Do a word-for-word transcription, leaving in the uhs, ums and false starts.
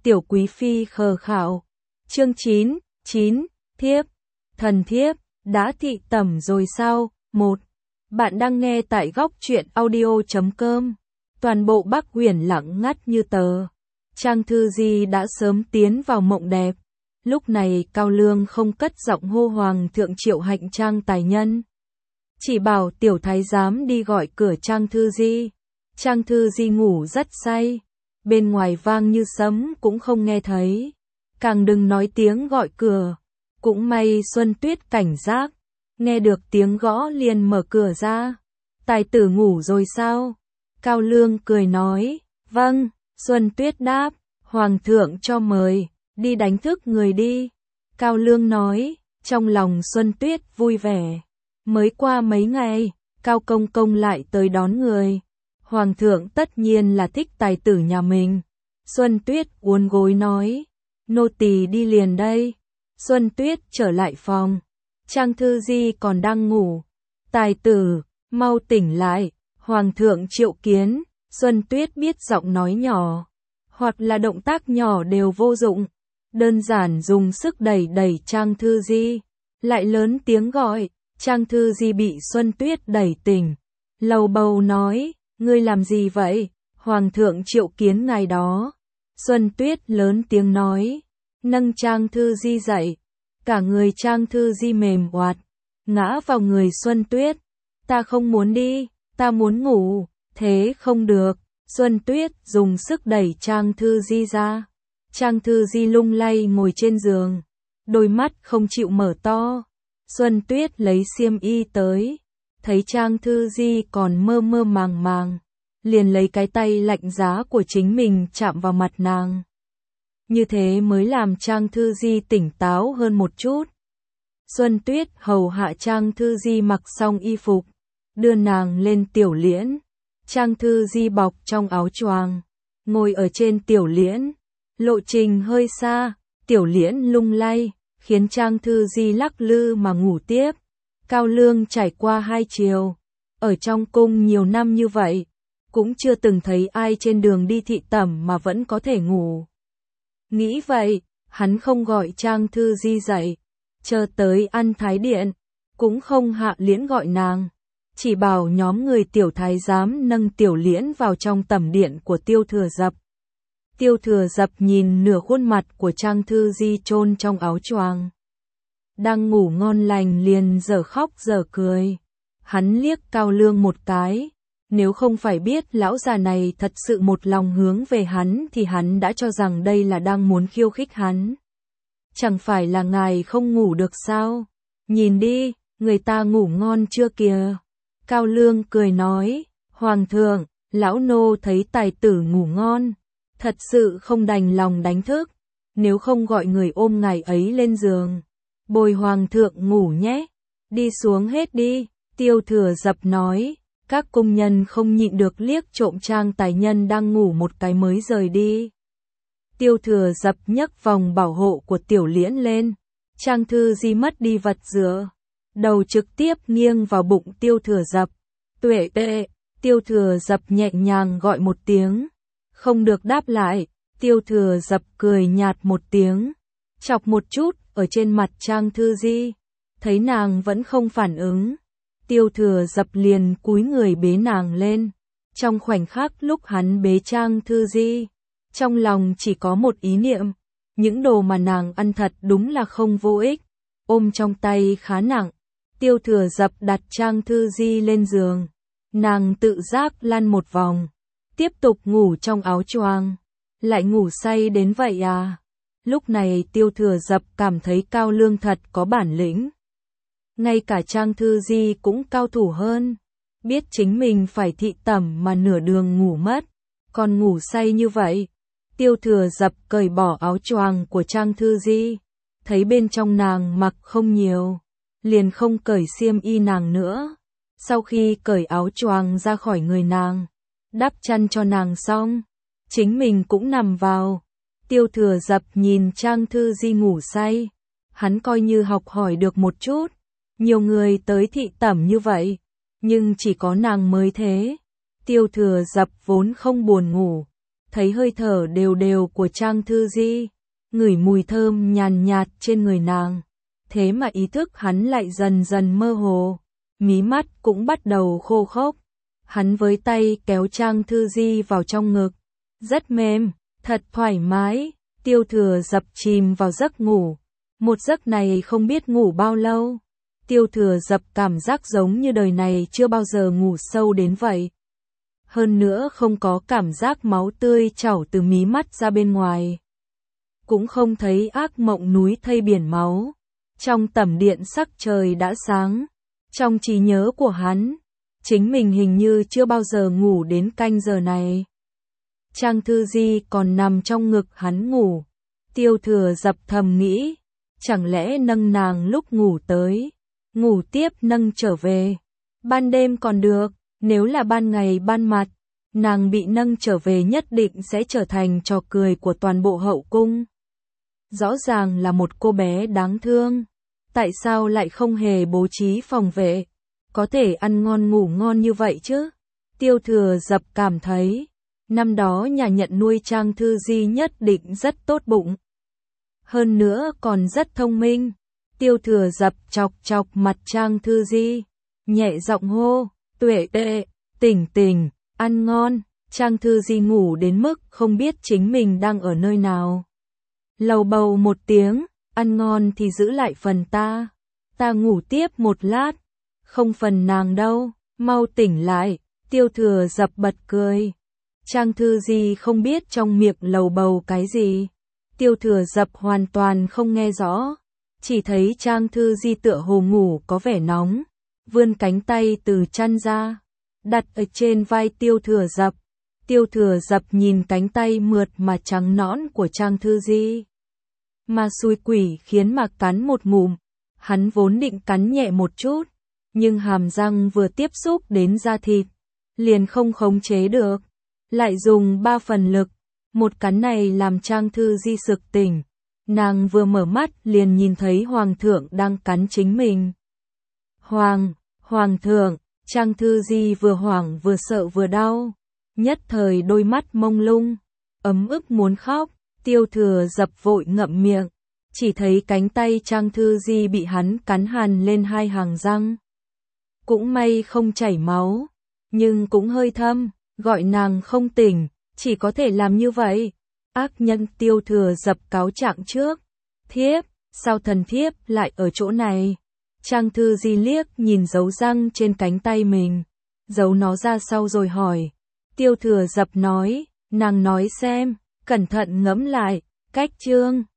Tiểu Quý Phi khờ khạo. Chương chín, chín, thiếp, thần thiếp, đã thị tẩm rồi sao? một. Bạn đang nghe tại góc truyện audio chấm com. Toàn bộ Bắc Huyền lặng ngắt như tờ. Trang Thư Di đã sớm tiến vào mộng đẹp. Lúc này Cao Lương không cất giọng hô Hoàng thượng triệu hạnh Trang tài nhân. Chỉ bảo tiểu thái giám đi gọi cửa Trang Thư Di. Trang Thư Di ngủ rất say. Bên ngoài vang như sấm cũng không nghe thấy. Càng đừng nói tiếng gọi cửa. Cũng may Xuân Tuyết cảnh giác. Nghe được tiếng gõ liền mở cửa ra. Tài tử ngủ rồi sao? Cao Lương cười nói. Vâng, Xuân Tuyết đáp. Hoàng thượng cho mời, đi đánh thức người đi. Cao Lương nói. Trong lòng Xuân Tuyết vui vẻ. Mới qua mấy ngày, Cao Công Công lại tới đón người. Hoàng thượng tất nhiên là thích tài tử nhà mình. Xuân Tuyết uốn gối nói. Nô tỳ đi liền đây. Xuân Tuyết trở lại phòng. Trang Thư Di còn đang ngủ. Tài tử, mau tỉnh lại. Hoàng thượng triệu kiến. Xuân Tuyết biết giọng nói nhỏ, hoặc là động tác nhỏ đều vô dụng. Đơn giản dùng sức đẩy đẩy Trang Thư Di. Lại lớn tiếng gọi. Trang Thư Di bị Xuân Tuyết đẩy tỉnh. Lầu bầu nói. Ngươi làm gì vậy? Hoàng thượng triệu kiến ngài đó. Xuân Tuyết lớn tiếng nói. Nâng Trang Thư Di dậy. Cả người Trang Thư Di mềm oạt. Ngã vào người Xuân Tuyết. Ta không muốn đi. Ta muốn ngủ. Thế không được. Xuân Tuyết dùng sức đẩy Trang Thư Di ra. Trang Thư Di lung lay ngồi trên giường. Đôi mắt không chịu mở to. Xuân Tuyết lấy xiêm y tới. Thấy Trang Thư Di còn mơ mơ màng màng. Liền lấy cái tay lạnh giá của chính mình chạm vào mặt nàng. Như thế mới làm Trang Thư Di tỉnh táo hơn một chút. Xuân Tuyết hầu hạ Trang Thư Di mặc xong y phục. Đưa nàng lên tiểu liễn. Trang Thư Di bọc trong áo choàng. Ngồi ở trên tiểu liễn. Lộ trình hơi xa. Tiểu liễn lung lay. Khiến Trang Thư Di lắc lư mà ngủ tiếp. Cao Lương trải qua hai chiều. Ở trong cung nhiều năm như vậy. Cũng chưa từng thấy ai trên đường đi thị tẩm mà vẫn có thể ngủ. Nghĩ vậy, hắn không gọi Trang Thư Di dậy. Chờ tới ăn thái điện. Cũng không hạ liễn gọi nàng. Chỉ bảo nhóm người tiểu thái giám nâng tiểu liễn vào trong tẩm điện của Tiêu Thừa Dập. Tiêu Thừa Dập nhìn nửa khuôn mặt của Trang Thư Di chôn trong áo choàng. Đang ngủ ngon lành liền giờ khóc giờ cười. Hắn liếc Cao Lương một cái. Nếu không phải biết lão già này thật sự một lòng hướng về hắn thì hắn đã cho rằng đây là đang muốn khiêu khích hắn. Chẳng phải là ngài không ngủ được sao? Nhìn đi, người ta ngủ ngon chưa kìa. Cao Lương cười nói. Hoàng thượng, lão nô thấy tài tử ngủ ngon. Thật sự không đành lòng đánh thức. Nếu không gọi người ôm ngài ấy lên giường. Bồi hoàng thượng ngủ nhé. Đi xuống hết đi. Tiêu Thừa Dập nói. Các công nhân không nhịn được liếc trộm Trang tài nhân đang ngủ một cái mới rời đi. Tiêu Thừa Dập nhấc vòng bảo hộ của tiểu liễn lên. Trang Thư Di mất đi vật dựa. Đầu trực tiếp nghiêng vào bụng Tiêu Thừa Dập. Tuệ tệ. Tiêu Thừa Dập nhẹ nhàng gọi một tiếng. Không được đáp lại. Tiêu Thừa Dập cười nhạt một tiếng. Chọc một chút ở trên mặt Trang Thư Di. Thấy nàng vẫn không phản ứng. Tiêu Thừa Dập liền cúi người bế nàng lên. Trong khoảnh khắc lúc hắn bế Trang Thư Di. Trong lòng chỉ có một ý niệm. Những đồ mà nàng ăn thật đúng là không vô ích. Ôm trong tay khá nặng. Tiêu Thừa Dập đặt Trang Thư Di lên giường. Nàng tự giác lăn một vòng. Tiếp tục ngủ trong áo choàng. Lại ngủ say đến vậy à? Lúc này Tiêu Thừa Dập cảm thấy Cao Lương thật có bản lĩnh. Ngay cả Trang Thư Di cũng cao thủ hơn. Biết chính mình phải thị tẩm mà nửa đường ngủ mất. Còn ngủ say như vậy. Tiêu Thừa Dập cởi bỏ áo choàng của Trang Thư Di. Thấy bên trong nàng mặc không nhiều. Liền không cởi xiêm y nàng nữa. Sau khi cởi áo choàng ra khỏi người nàng. Đắp chăn cho nàng xong. Chính mình cũng nằm vào. Tiêu Thừa Dập nhìn Trang Thư Di ngủ say. Hắn coi như học hỏi được một chút. Nhiều người tới thị tẩm như vậy. Nhưng chỉ có nàng mới thế. Tiêu Thừa Dập vốn không buồn ngủ. thấy hơi thở đều đều của Trang Thư Di, ngửi mùi thơm nhàn nhạt trên người nàng. Thế mà ý thức hắn lại dần dần mơ hồ, mí mắt cũng bắt đầu khô khốc. Hắn với tay kéo Trang Thư Di vào trong ngực, rất mềm, thật thoải mái. Tiêu Thừa Dập chìm vào giấc ngủ, một giấc này không biết ngủ bao lâu. Tiêu Thừa Dập cảm giác giống như đời này chưa bao giờ ngủ sâu đến vậy. Hơn nữa không có cảm giác máu tươi trào từ mí mắt ra bên ngoài. Cũng không thấy ác mộng núi thây biển máu. Trong tẩm điện sắc trời đã sáng. Trong trí nhớ của hắn, chính mình hình như chưa bao giờ ngủ đến canh giờ này. Trang Thư Di còn nằm trong ngực hắn ngủ. Tiêu Thừa Dập thầm nghĩ, chẳng lẽ nâng nàng lúc ngủ tới, ngủ tiếp nâng trở về. Ban đêm còn được, nếu là ban ngày ban mặt, nàng bị nâng trở về nhất định sẽ trở thành trò cười của toàn bộ hậu cung. Rõ ràng là một cô bé đáng thương, tại sao lại không hề bố trí phòng vệ, có thể ăn ngon ngủ ngon như vậy chứ? Tiêu Thừa Dập cảm thấy, năm đó nhà nhận nuôi Trang Thư Di nhất định rất tốt bụng. Hơn nữa còn rất thông minh. Tiêu Thừa Dập chọc chọc mặt Trang Thư Di, nhẹ giọng hô, Tuệ Tuệ, tỉnh tỉnh, ăn ngon. Trang Thư Di ngủ đến mức không biết chính mình đang ở nơi nào. Lầu bầu một tiếng, ăn ngon thì giữ lại phần ta. Ta ngủ tiếp một lát, không phần nàng đâu, mau tỉnh lại. Tiêu Thừa Dập bật cười. Trang Thư Di không biết trong miệng lầu bầu cái gì. Tiêu Thừa Dập hoàn toàn không nghe rõ, chỉ thấy Trang Thư Di tựa hồ ngủ có vẻ nóng, vươn cánh tay từ chăn ra, đặt ở trên vai Tiêu Thừa Dập. Tiêu Thừa Dập nhìn cánh tay mượt mà trắng nõn của Trang Thư Di, mà xui quỷ khiến mà cắn một ngụm. Hắn vốn định cắn nhẹ một chút, nhưng hàm răng vừa tiếp xúc đến da thịt, liền không khống chế được, lại dùng ba phần lực. Một cắn này làm Trang Thư Di sực tỉnh, nàng vừa mở mắt liền nhìn thấy Hoàng thượng đang cắn chính mình. Hoàng, Hoàng thượng, Trang Thư Di vừa hoảng vừa sợ vừa đau, nhất thời đôi mắt mông lung, ấm ức muốn khóc. Tiêu Thừa Dập vội ngậm miệng, chỉ thấy cánh tay Trang Thư Di bị hắn cắn hằn lên hai hàng răng. Cũng may không chảy máu, nhưng cũng hơi thâm, gọi nàng không tỉnh, chỉ có thể làm như vậy. Ác nhân. Tiêu Thừa Dập cáo trạng trước. Thiếp, sao thần thiếp lại ở chỗ này? Trang Thư Di liếc nhìn dấu răng trên cánh tay mình, giấu nó ra sau rồi hỏi. Tiêu Thừa Dập nói, nàng nói xem, cẩn thận ngẫm lại, cách chương.